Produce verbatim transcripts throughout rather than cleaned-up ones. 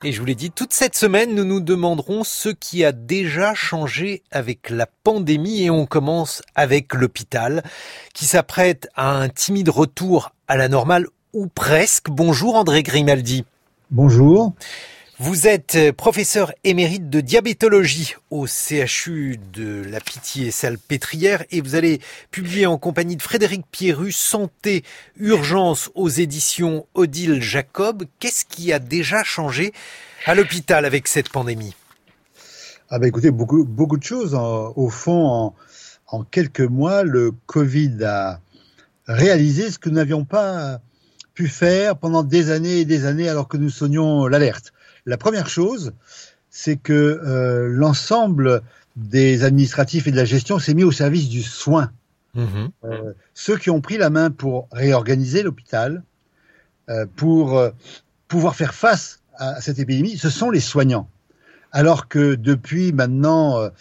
Et je vous l'ai dit, toute cette semaine, nous nous demanderons ce qui a déjà changé avec la pandémie et on commence avec l'hôpital qui s'apprête à un timide retour à la normale ou presque. Bonjour André Grimaldi. Bonjour. Vous êtes professeur émérite de diabétologie au C H U de la Pitié-Salpêtrière et vous allez publier en compagnie de Frédéric Pierru Santé Urgence aux éditions Odile Jacob. Qu'est-ce qui a déjà changé à l'hôpital avec cette pandémie ? Ah ben écoutez, beaucoup, beaucoup de choses. En, au fond, en, en quelques mois, le Covid a réalisé ce que nous n'avions pas pu faire pendant des années et des années alors que nous sonnions l'alerte. La première chose, c'est que euh, l'ensemble des administratifs et de la gestion s'est mis au service du soin. Mmh. Euh, ceux qui ont pris la main pour réorganiser l'hôpital, euh, pour euh, pouvoir faire face à cette épidémie, ce sont les soignants. Alors que depuis maintenant euh,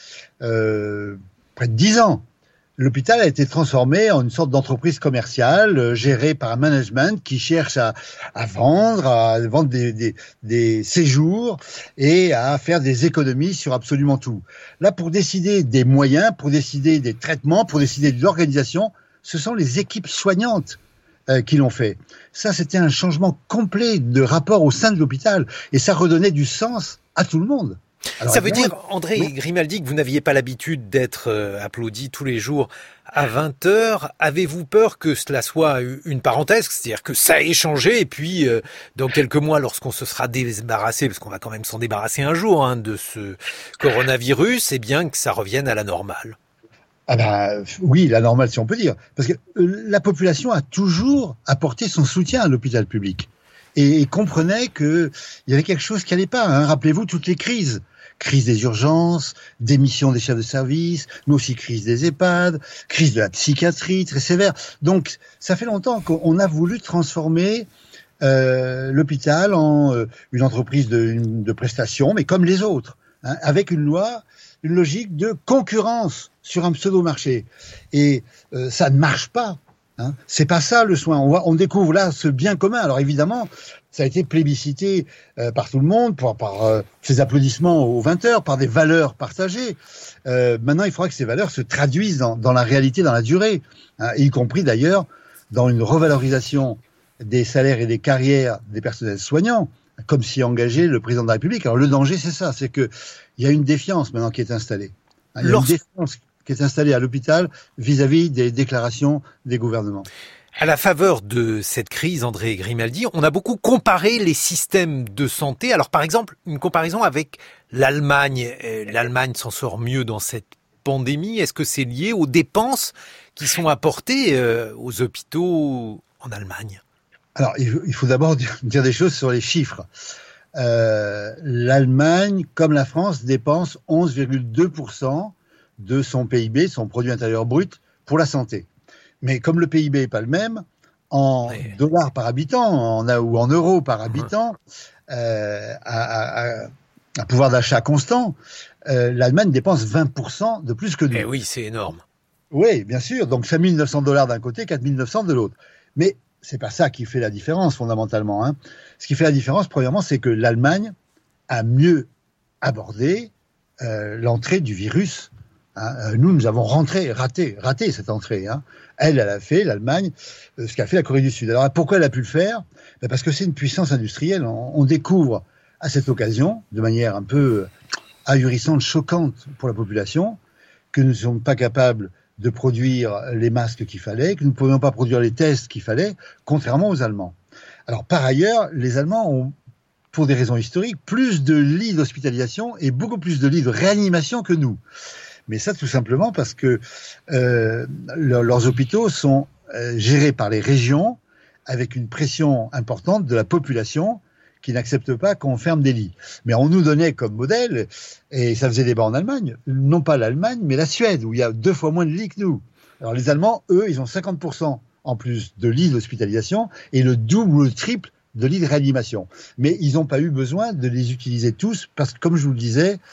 euh, près de dix ans, l'hôpital a été transformé en une sorte d'entreprise commerciale euh, gérée par un management qui cherche à, à vendre, à vendre des, des, des séjours et à faire des économies sur absolument tout. Là, pour décider des moyens, pour décider des traitements, pour décider de l'organisation, ce sont les équipes soignantes euh, qui l'ont fait. Ça, c'était un changement complet de rapport au sein de l'hôpital et ça redonnait du sens à tout le monde. Alors, ça veut dire, André oui. Grimaldi, que vous n'aviez pas l'habitude d'être euh, applaudi tous les jours à vingt heures. Avez-vous peur que cela soit une parenthèse, c'est-à-dire que ça ait changé et puis euh, dans quelques mois, lorsqu'on se sera débarrassé, parce qu'on va quand même s'en débarrasser un jour hein, de ce coronavirus, eh bien que ça revienne à la normale? Ah ben, oui, la normale si on peut dire. Parce que euh, la population a toujours apporté son soutien à l'hôpital public. Et, et comprenait qu'il y avait quelque chose qui n'allait pas. Hein. Rappelez-vous toutes les crises. Crise des urgences, démission des chefs de service, mais aussi crise des EHPAD, crise de la psychiatrie très sévère. Donc, ça fait longtemps qu'on a voulu transformer euh, l'hôpital en euh, une entreprise de, de prestations, mais comme les autres, hein, avec une loi, une logique de concurrence sur un pseudo-marché. Et euh, ça ne marche pas. Hein. C'est pas ça le soin. On, voit, on découvre là ce bien commun. Alors évidemment, ça a été plébiscité euh, par tout le monde, par, par euh, ces applaudissements aux vingt heures, par des valeurs partagées. Euh, maintenant, il faudra que ces valeurs se traduisent dans, dans la réalité, dans la durée, hein, y compris d'ailleurs dans une revalorisation des salaires et des carrières des personnels soignants, comme s'y engageait le président de la République. Alors le danger, c'est ça, c'est que il y a une défiance maintenant qui est installée. Il y a une défiance qui est installée à l'hôpital vis-à-vis des déclarations des gouvernements. À la faveur de cette crise, André Grimaldi, on a beaucoup comparé les systèmes de santé. Alors par exemple, une comparaison avec l'Allemagne. L'Allemagne s'en sort mieux dans cette pandémie. Est-ce que c'est lié aux dépenses qui sont apportées aux hôpitaux en Allemagne ? Alors il faut d'abord dire des choses sur les chiffres. Euh, L'Allemagne, comme la France, dépense onze virgule deux pour cent de son P I B, son produit intérieur brut, pour la santé. Mais comme le P I B n'est pas le même, en oui. dollars par habitant en, ou en euros par habitant, euh, à, à, à pouvoir d'achat constant, euh, l'Allemagne dépense vingt pour cent de plus que nous. Et oui, c'est énorme. Oui, bien sûr. Donc cinq mille neuf cents dollars d'un côté, quatre mille neuf cents de l'autre. Mais c'est pas ça qui fait la différence fondamentalement. Hein. Ce qui fait la différence, premièrement, c'est que l'Allemagne a mieux abordé euh, l'entrée du virus. Hein. Nous, nous avons rentré, raté, raté cette entrée. Hein. Elle, elle a fait, l'Allemagne, euh, ce qu'a fait la Corée du Sud. Alors, pourquoi elle a pu le faire ? Ben parce que c'est une puissance industrielle. On, on découvre à cette occasion, de manière un peu ahurissante, choquante pour la population, que nous ne sommes pas capables de produire les masques qu'il fallait, que nous ne pouvions pas produire les tests qu'il fallait, contrairement aux Allemands. Alors, par ailleurs, les Allemands ont, pour des raisons historiques, plus de lits d'hospitalisation et beaucoup plus de lits de réanimation que nous. Mais ça, tout simplement parce que euh, leur, leurs hôpitaux sont euh, gérés par les régions avec une pression importante de la population qui n'accepte pas qu'on ferme des lits. Mais on nous donnait comme modèle, et ça faisait débat en Allemagne, non pas l'Allemagne, mais la Suède, où il y a deux fois moins de lits que nous. Alors les Allemands, eux, ils ont cinquante pour cent en plus de lits d'hospitalisation et le double ou le triple de lits de réanimation. Mais ils n'ont pas eu besoin de les utiliser tous parce que, comme je vous le disais,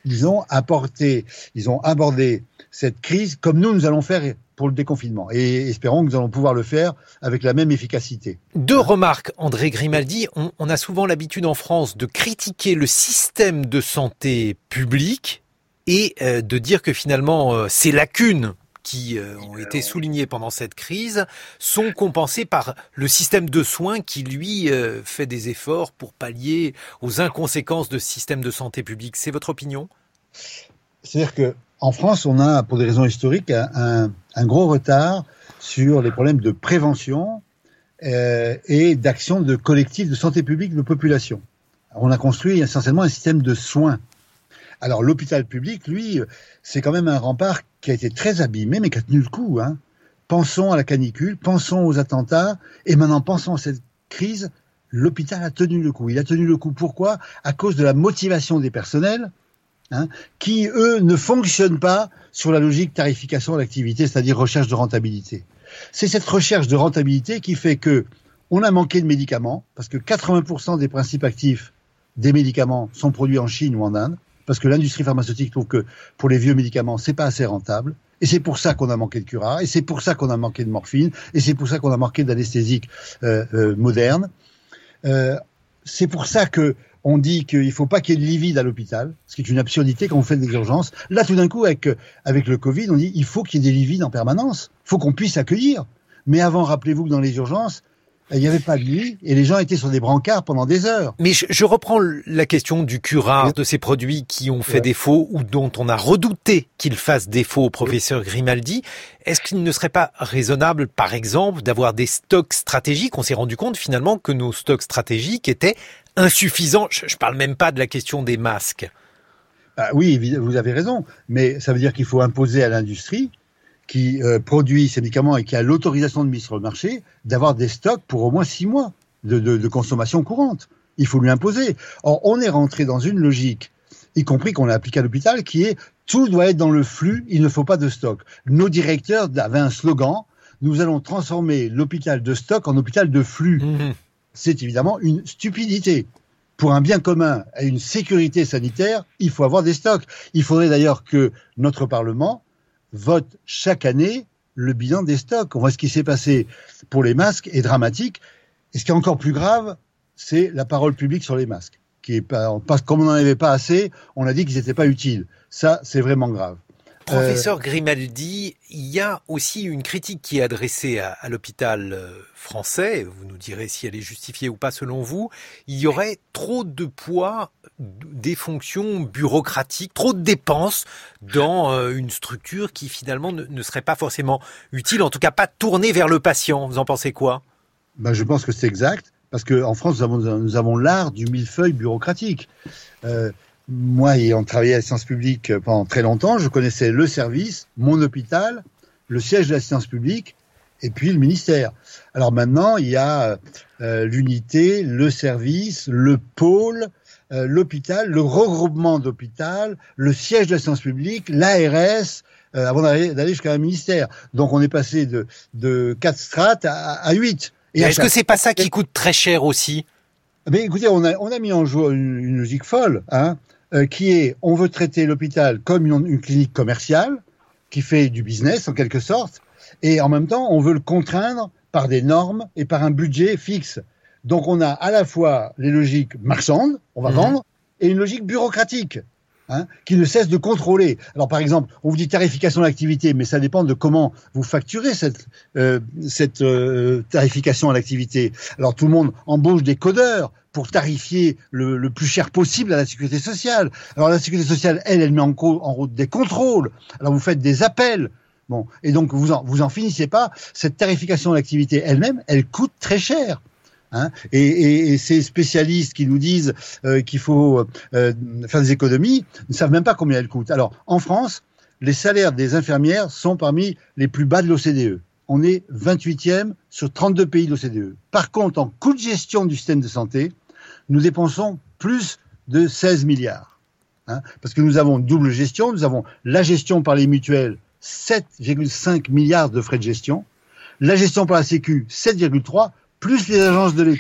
ils ont apporté, ils ont abordé cette crise comme nous, nous allons faire pour le déconfinement. Et espérons que nous allons pouvoir le faire avec la même efficacité. Deux remarques, André Grimaldi. On, on a souvent l'habitude en France de critiquer le système de santé public et euh, de dire que finalement, euh, ces lacunes qui euh, ont été soulignées pendant cette crise sont compensées par le système de soins qui, lui, euh, fait des efforts pour pallier aux inconséquences de ce système de santé publique. C'est votre opinion ? C'est-à-dire que en France, on a, pour des raisons historiques, un, un gros retard sur les problèmes de prévention euh, et d'action de collectifs de santé publique de population. On a construit essentiellement un système de soins. Alors l'hôpital public, lui, c'est quand même un rempart qui a été très abîmé, mais qui a tenu le coup. Hein. Pensons à la canicule, pensons aux attentats, et maintenant pensons à cette crise. L'hôpital a tenu le coup. Il a tenu le coup. Pourquoi ? À cause de la motivation des personnels, Hein, qui, eux, ne fonctionnent pas sur la logique tarification de l'activité, c'est-à-dire recherche de rentabilité. C'est cette recherche de rentabilité qui fait que on a manqué de médicaments, parce que quatre-vingts pour cent des principes actifs des médicaments sont produits en Chine ou en Inde, parce que l'industrie pharmaceutique trouve que pour les vieux médicaments, c'est pas assez rentable. Et c'est pour ça qu'on a manqué de cura, et c'est pour ça qu'on a manqué de morphine, et c'est pour ça qu'on a manqué d'anesthésiques euh, euh, modernes. Euh, c'est pour ça que on dit qu'il ne faut pas qu'il y ait de lit vide à l'hôpital, ce qui est une absurdité quand on fait des urgences. Là, tout d'un coup, avec, avec le Covid, on dit qu'il faut qu'il y ait des lits vides en permanence. Il faut qu'on puisse accueillir. Mais avant, rappelez-vous que dans les urgences, il n'y avait pas de lit et les gens étaient sur des brancards pendant des heures. Mais je, je reprends la question du curare, de ces produits qui ont fait ouais. défaut ou dont on a redouté qu'ils fassent défaut au professeur Grimaldi. Est-ce qu'il ne serait pas raisonnable, par exemple, d'avoir des stocks stratégiques ? On s'est rendu compte finalement que nos stocks stratégiques étaient insuffisants. Je ne parle même pas de la question des masques. Bah oui, vous avez raison. Mais ça veut dire qu'il faut imposer à l'industrie qui euh, produit ces médicaments et qui a l'autorisation de mise sur le marché, d'avoir des stocks pour au moins six mois de, de, de consommation courante. Il faut lui imposer. Or, on est rentré dans une logique, y compris qu'on l'a appliquée à l'hôpital, qui est tout doit être dans le flux, il ne faut pas de stock. Nos directeurs avaient un slogan, nous allons transformer l'hôpital de stock en hôpital de flux. Mmh. C'est évidemment une stupidité. Pour un bien commun et une sécurité sanitaire, il faut avoir des stocks. Il faudrait d'ailleurs que notre Parlement vote chaque année le bilan des stocks. On voit ce qui s'est passé pour les masques est dramatique. Et ce qui est encore plus grave, c'est la parole publique sur les masques. Qui est pas, comme on n'en avait pas assez, on a dit qu'ils n'étaient pas utiles. Ça, c'est vraiment grave. Professeur euh... Grimaldi, il y a aussi une critique qui est adressée à, à l'hôpital français. Vous nous direz si elle est justifiée ou pas selon vous. Il y aurait trop de poids, des fonctions bureaucratiques, trop de dépenses dans euh, une structure qui finalement ne, ne serait pas forcément utile, en tout cas pas tournée vers le patient. Vous en pensez quoi ? Ben, je pense que c'est exact, parce qu'en France, nous avons, nous avons l'art du millefeuille bureaucratique. Euh, Moi, ayant travaillé à l'assistance publique pendant très longtemps, je connaissais le service, mon hôpital, le siège de l'assistance publique, et puis le ministère. Alors maintenant, il y a euh, l'unité, le service, le pôle, euh, l'hôpital, le regroupement d'hôpital, le siège de l'assistance publique, l'A R S, euh, avant d'aller, d'aller jusqu'à un ministère. Donc on est passé de, de quatre strates à, à huit. Et est-ce que c'est pas ça qui coûte très cher aussi ? Mais écoutez, on a, on a mis en jeu une, une logique folle, hein. Euh, qui est, on veut traiter l'hôpital comme une, une clinique commerciale, qui fait du business en quelque sorte, et en même temps, on veut le contraindre par des normes et par un budget fixe. Donc on a à la fois les logiques marchandes, on va mmh. vendre, et une logique bureaucratique, hein, qui ne cesse de contrôler. Alors par exemple, on vous dit tarification de l'activité, mais ça dépend de comment vous facturez cette, euh, cette euh, tarification à l'activité. Alors tout le monde embauche des codeurs pour tarifier le, le plus cher possible à la sécurité sociale. Alors la sécurité sociale, elle, elle met en, co- en route des contrôles. Alors vous faites des appels. Bon, et donc vous en, vous en finissez pas. Cette tarification de l'activité elle-même, elle coûte très cher. Hein, et, et, et ces spécialistes qui nous disent euh, qu'il faut euh, faire des économies ne savent même pas combien elles coûtent. Alors, en France, les salaires des infirmières sont parmi les plus bas de l'O C D E. On est vingt-huitième sur trente-deux pays de l'O C D E. Par contre, en coût de gestion du système de santé, nous dépensons plus de seize milliards. Hein, parce que nous avons une double gestion. Nous avons la gestion par les mutuelles, sept virgule cinq milliards de frais de gestion. La gestion par la Sécu, sept virgule trois, plus les agences de l'État.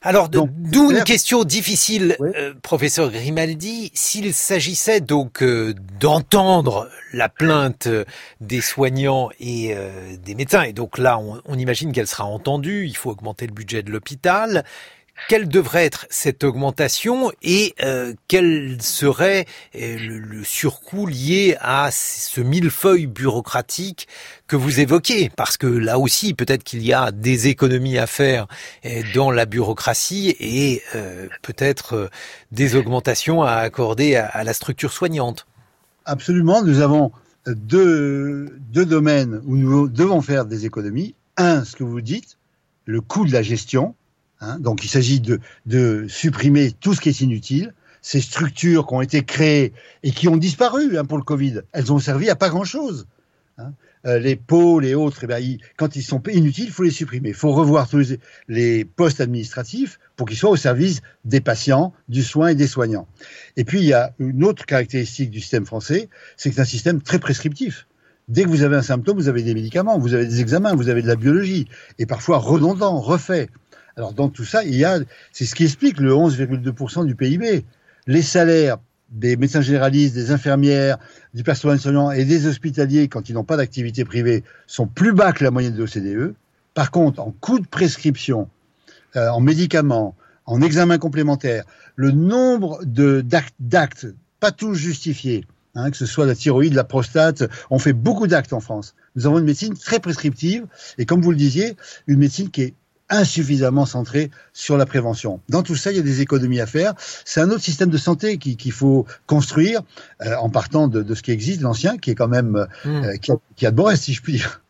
Alors, Donc, d'où une clair. question difficile, Oui. euh, professeur Grimaldi. S'il s'agissait donc euh, d'entendre la plainte des soignants et euh, des médecins, et donc là, on, on imagine qu'elle sera entendue, il faut augmenter le budget de l'hôpital. Quelle devrait être cette augmentation et euh, quel serait euh, le, le surcoût lié à ce millefeuille bureaucratique que vous évoquez? Parce que là aussi, peut-être qu'il y a des économies à faire euh, dans la bureaucratie et euh, peut-être euh, des augmentations à accorder à, à la structure soignante. Absolument, nous avons deux, deux domaines où nous devons faire des économies. Un, ce que vous dites, le coût de la gestion. Hein, donc il s'agit de, de supprimer tout ce qui est inutile. Ces structures qui ont été créées et qui ont disparu hein, pour le Covid, elles ont servi à pas grand-chose. Hein. Euh, les pôles et autres, eh bien, ils, quand ils sont inutiles, il faut les supprimer. Il faut revoir tous les, les postes administratifs pour qu'ils soient au service des patients, du soin et des soignants. Et puis il y a une autre caractéristique du système français, c'est que c'est un système très prescriptif. Dès que vous avez un symptôme, vous avez des médicaments, vous avez des examens, vous avez de la biologie, et parfois redondants, refaits. Alors dans tout ça, il y a, c'est ce qui explique le onze virgule deux pour cent du P I B. Les salaires des médecins généralistes, des infirmières, du personnel soignant et des hospitaliers, quand ils n'ont pas d'activité privée, sont plus bas que la moyenne de l'O C D E. Par contre, en coût de prescription, euh, en médicaments, en examens complémentaires, le nombre de, d'actes, d'actes, pas tous justifiés, hein, que ce soit la thyroïde, la prostate, on fait beaucoup d'actes en France. Nous avons une médecine très prescriptive et comme vous le disiez, une médecine qui est insuffisamment centré sur la prévention. Dans tout ça, il y a des économies à faire. C'est un autre système de santé qui, qu'il faut construire euh, en partant de, de ce qui existe, l'ancien, qui est quand même mmh. euh, qui, a, qui a de beaux restes, si je puis dire.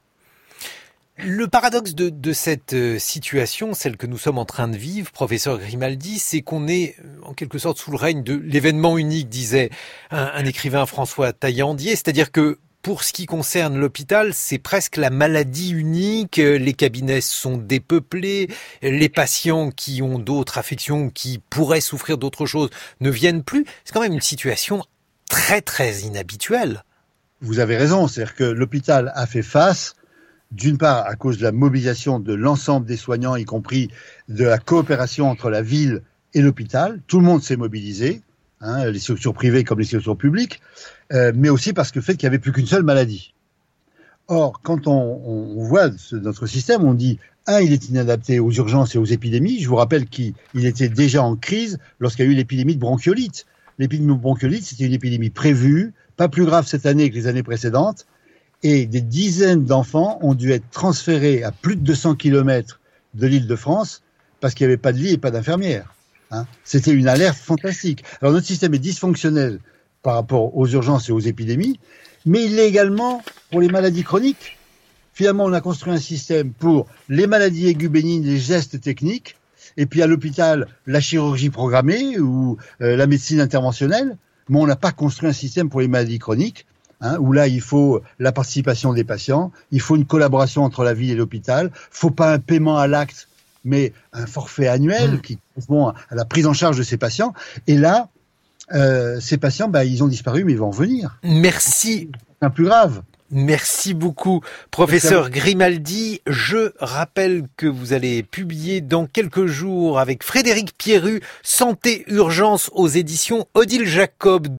Le paradoxe de, de cette situation, celle que nous sommes en train de vivre, professeur Grimaldi, c'est qu'on est en quelque sorte sous le règne de l'événement unique, disait un, un écrivain, François Taillandier, c'est-à-dire que pour ce qui concerne l'hôpital, c'est presque la maladie unique. Les cabinets sont dépeuplés. Les patients qui ont d'autres affections, qui pourraient souffrir d'autres choses, ne viennent plus. C'est quand même une situation très, très inhabituelle. Vous avez raison. C'est-à-dire que l'hôpital a fait face, d'une part, à cause de la mobilisation de l'ensemble des soignants, y compris de la coopération entre la ville et l'hôpital. Tout le monde s'est mobilisé. Hein, les structures privées comme les structures publiques, euh, mais aussi parce que le fait qu'il n'y avait plus qu'une seule maladie. Or, quand on, on voit ce, notre système, on dit, un, il est inadapté aux urgences et aux épidémies. Je vous rappelle qu'il était déjà en crise lorsqu'il y a eu l'épidémie de bronchiolite. L'épidémie de bronchiolite, c'était une épidémie prévue, pas plus grave cette année que les années précédentes, et des dizaines d'enfants ont dû être transférés à plus de deux cents kilomètres de l'Île-de-France parce qu'il n'y avait pas de lit et pas d'infirmières. Hein, c'était une alerte fantastique. Alors notre système est dysfonctionnel par rapport aux urgences et aux épidémies, mais il l'est également pour les maladies chroniques. Finalement, on a construit un système pour les maladies aiguës bénignes, les gestes techniques, et puis à l'hôpital, la chirurgie programmée ou euh, la médecine interventionnelle, mais on n'a pas construit un système pour les maladies chroniques, hein, où là, il faut la participation des patients, il faut une collaboration entre la ville et l'hôpital, il ne faut pas un paiement à l'acte, mais un forfait annuel mmh. qui correspond à la prise en charge de ces patients. Et là, euh, ces patients, bah, ils ont disparu, mais ils vont revenir. Merci. C'est un plus grave. Merci beaucoup, professeur Grimaldi. Je rappelle que vous allez publier dans quelques jours avec Frédéric Pierru, Santé Urgence aux éditions Odile Jacob.